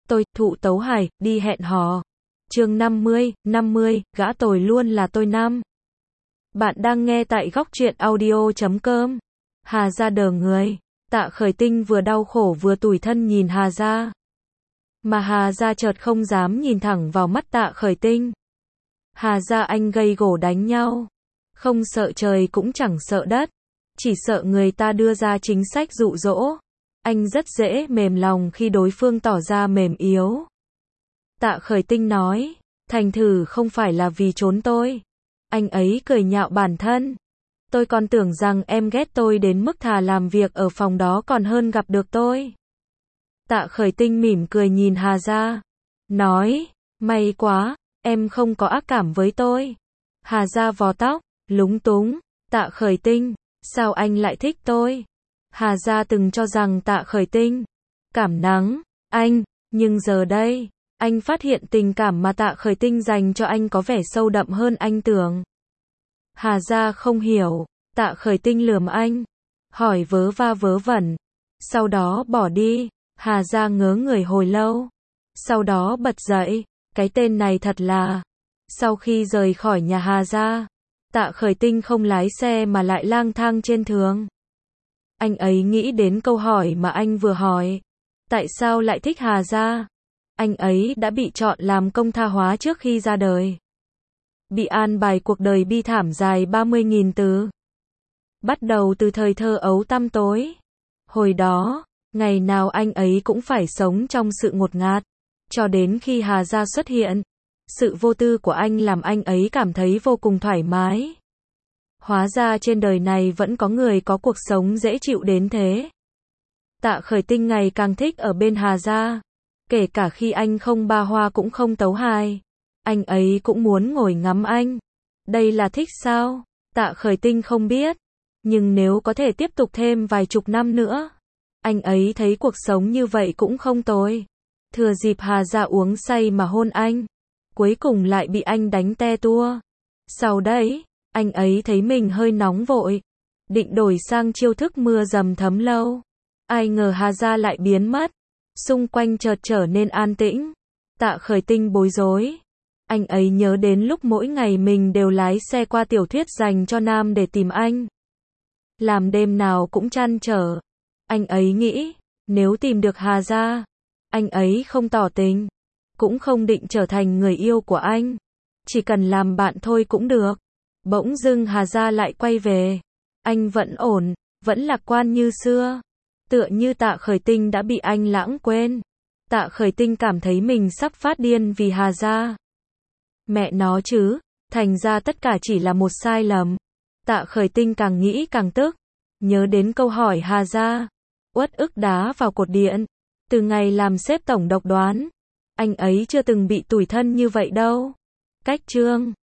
tôi, Thụ Tấu Hải, đi hẹn hò. Chương 50, gã tồi luôn là tôi năm. Bạn đang nghe tại góc truyện audio.com. Hà Gia đờ người. Tạ Khởi Tinh vừa đau khổ vừa tủi thân nhìn Hà Gia. Mà Hà Gia chợt không dám nhìn thẳng vào mắt Tạ Khởi Tinh. Hà Gia anh gây gổ đánh nhau. Không sợ trời cũng chẳng sợ đất. Chỉ sợ người ta đưa ra chính sách dụ dỗ. Anh rất dễ mềm lòng khi đối phương tỏ ra mềm yếu. Tạ Khởi Tinh nói, thành thử không phải là vì trốn tôi. Anh ấy cười nhạo bản thân. Tôi còn tưởng rằng em ghét tôi đến mức thà làm việc ở phòng đó còn hơn gặp được tôi. Tạ Khởi Tinh mỉm cười nhìn Hà Gia. Nói, may quá, em không có ác cảm với tôi. Hà Gia vò tóc, lúng túng. Tạ Khởi Tinh, sao anh lại thích tôi? Hà Gia từng cho rằng Tạ Khởi Tinh cảm nắng anh, nhưng giờ đây, anh phát hiện tình cảm mà Tạ Khởi Tinh dành cho anh có vẻ sâu đậm hơn anh tưởng. Hà Gia không hiểu, Tạ Khởi Tinh lườm anh, hỏi vớ va vớ vẩn, sau đó bỏ đi. Hà Gia ngớ người hồi lâu, sau đó bật dậy, cái tên này thật là. Sau khi rời khỏi nhà Hà Gia, Tạ Khởi Tinh không lái xe mà lại lang thang trên đường. Anh ấy nghĩ đến câu hỏi mà anh vừa hỏi. Tại sao lại thích Hà Gia? Anh ấy đã bị chọn làm công tha hóa trước khi ra đời. Bị an bài cuộc đời bi thảm dài 30.000 từ. Bắt đầu từ thời thơ ấu tăm tối. Hồi đó, ngày nào anh ấy cũng phải sống trong sự ngột ngạt. Cho đến khi Hà Gia xuất hiện, sự vô tư của anh làm anh ấy cảm thấy vô cùng thoải mái. Hóa ra trên đời này vẫn có người có cuộc sống dễ chịu đến thế. Tạ Khởi Tinh ngày càng thích ở bên Hà Gia. Kể cả khi anh không ba hoa cũng không tấu hài. Anh ấy cũng muốn ngồi ngắm anh. Đây là thích sao? Tạ Khởi Tinh không biết. Nhưng nếu có thể tiếp tục thêm vài chục năm nữa, anh ấy thấy cuộc sống như vậy cũng không tồi. Thừa dịp Hà Gia uống say mà hôn anh. Cuối cùng lại bị anh đánh te tua. Sau đấy, anh ấy thấy mình hơi nóng vội. Định đổi sang chiêu thức mưa dầm thấm lâu. Ai ngờ Hà Gia lại biến mất. Xung quanh chợt trở nên an tĩnh. Tạ Khởi Tinh bối rối. Anh ấy nhớ đến lúc mỗi ngày mình đều lái xe qua tiểu thuyết dành cho nam để tìm anh. Làm đêm nào cũng trăn trở. Anh ấy nghĩ, nếu tìm được Hà Gia, anh ấy không tỏ tình, cũng không định trở thành người yêu của anh. Chỉ cần làm bạn thôi cũng được. Bỗng dưng Hà Gia lại quay về. Anh vẫn ổn, vẫn lạc quan như xưa. Tựa như Tạ Khởi Tinh đã bị anh lãng quên. Tạ Khởi Tinh cảm thấy mình sắp phát điên vì Hà Gia. Mẹ nó chứ, thành ra tất cả chỉ là một sai lầm. Tạ Khởi Tinh càng nghĩ càng tức. Nhớ đến câu hỏi Hà Gia. Uất ức đá vào cột điện. Từ ngày làm sếp tổng độc đoán, anh ấy chưa từng bị tủi thân như vậy đâu. Cách chương